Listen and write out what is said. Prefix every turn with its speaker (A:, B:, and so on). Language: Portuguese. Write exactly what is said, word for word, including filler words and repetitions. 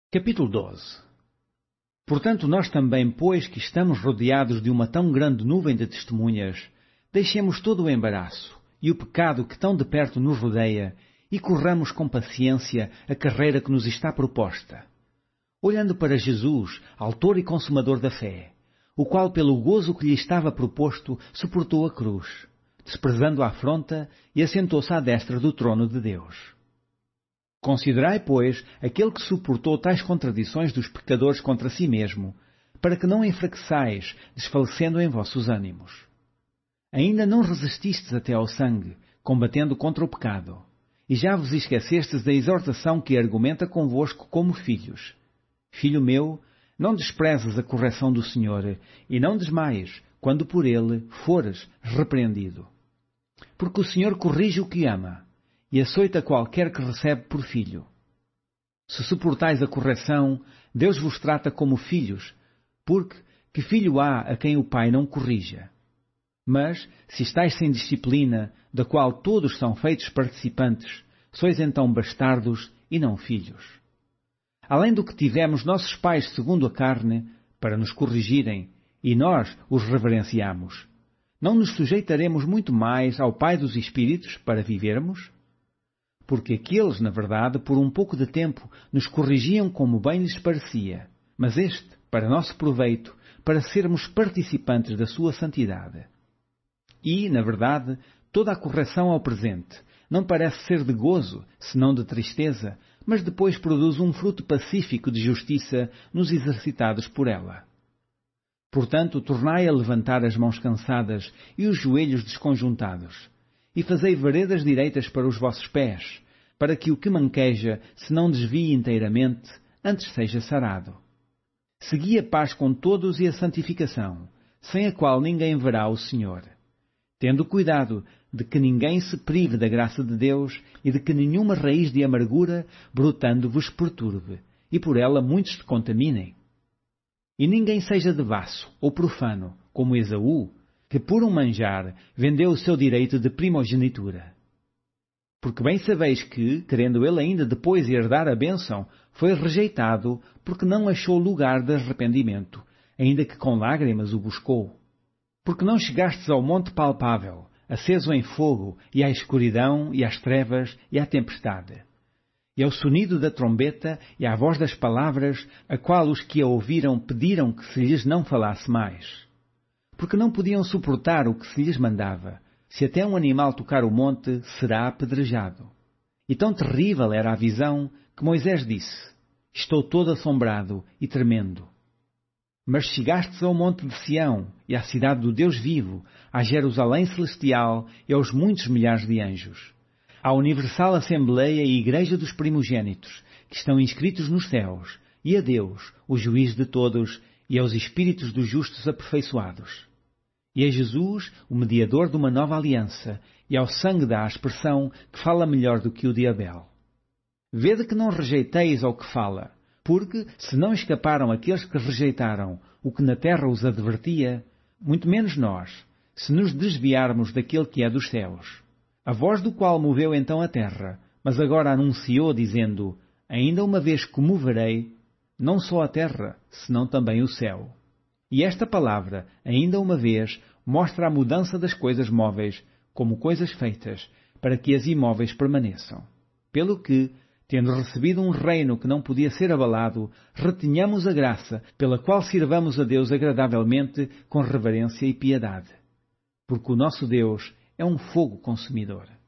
A: Capítulo doze. Portanto, nós também, pois que estamos rodeados de uma tão grande nuvem de testemunhas, deixemos todo o embaraço e o pecado que tão de perto nos rodeia e corramos com paciência a carreira que nos está proposta, olhando para Jesus, autor e consumador da fé, o qual, pelo gozo que lhe estava proposto, suportou a cruz, desprezando a afronta, e assentou-se à destra do trono de Deus. Considerai, pois, aquele que suportou tais contradições dos pecadores contra si mesmo, para que não enfraqueçais, desfalecendo em vossos ânimos. Ainda não resististes até ao sangue, combatendo contra o pecado, e já vos esquecestes da exortação que argumenta convosco como filhos. Filho meu, não desprezes a correção do Senhor, e não desmaies, quando por ele fores repreendido. Porque o Senhor corrige o que ama, e açoita qualquer que recebe por filho. Se suportais a correção, Deus vos trata como filhos, porque que filho há a quem o Pai não corrija? Mas, se estáis sem disciplina, da qual todos são feitos participantes, sois então bastardos e não filhos. Além do que tivemos nossos pais segundo a carne, para nos corrigirem, e nós os reverenciamos, não nos sujeitaremos muito mais ao Pai dos Espíritos para vivermos? Porque aqueles, na verdade, por um pouco de tempo, nos corrigiam como bem lhes parecia, mas este, para nosso proveito, para sermos participantes da sua santidade. E, na verdade, toda a correção ao presente não parece ser de gozo, senão de tristeza, mas depois produz um fruto pacífico de justiça nos exercitados por ela. Portanto, tornai a levantar as mãos cansadas e os joelhos desconjuntados, e fazei veredas direitas para os vossos pés, para que o que manqueja se não desvie inteiramente, antes seja sarado. Segui a paz com todos e a santificação, sem a qual ninguém verá o Senhor. Tendo cuidado de que ninguém se prive da graça de Deus e de que nenhuma raiz de amargura, brotando, vos perturbe, e por ela muitos se contaminem. E ninguém seja devasso ou profano, como Esaú, que por um manjar vendeu o seu direito de primogenitura. Porque bem sabeis que, querendo ele ainda depois herdar a bênção, foi rejeitado porque não achou lugar de arrependimento, ainda que com lágrimas o buscou. Porque não chegastes ao monte palpável, aceso em fogo, e à escuridão, e às trevas, e à tempestade. E ao sonido da trombeta, e à voz das palavras, a qual os que a ouviram pediram que se lhes não falasse mais. Porque não podiam suportar o que se lhes mandava. Se até um animal tocar o monte, será apedrejado. E tão terrível era a visão que Moisés disse: Estou todo assombrado e tremendo. Mas chegastes ao monte de Sião e à cidade do Deus vivo, à Jerusalém celestial e aos muitos milhares de anjos, à universal Assembleia e Igreja dos primogênitos, que estão inscritos nos céus, e a Deus, o juiz de todos, e aos espíritos dos justos aperfeiçoados. E a Jesus, o mediador de uma nova aliança, e ao sangue da aspersão, que fala melhor do que o de Abel. Vede que não rejeiteis ao que fala, porque, se não escaparam aqueles que rejeitaram o que na terra os advertia, muito menos nós, se nos desviarmos daquele que é dos céus, a voz do qual moveu então a terra, mas agora anunciou, dizendo: Ainda uma vez comoverei, não só a terra, senão também o céu. E esta palavra, ainda uma vez, mostra a mudança das coisas móveis como coisas feitas, para que as imóveis permaneçam. Pelo que, tendo recebido um reino que não podia ser abalado, retenhamos a graça pela qual sirvamos a Deus agradavelmente com reverência e piedade. Porque o nosso Deus é um fogo consumidor.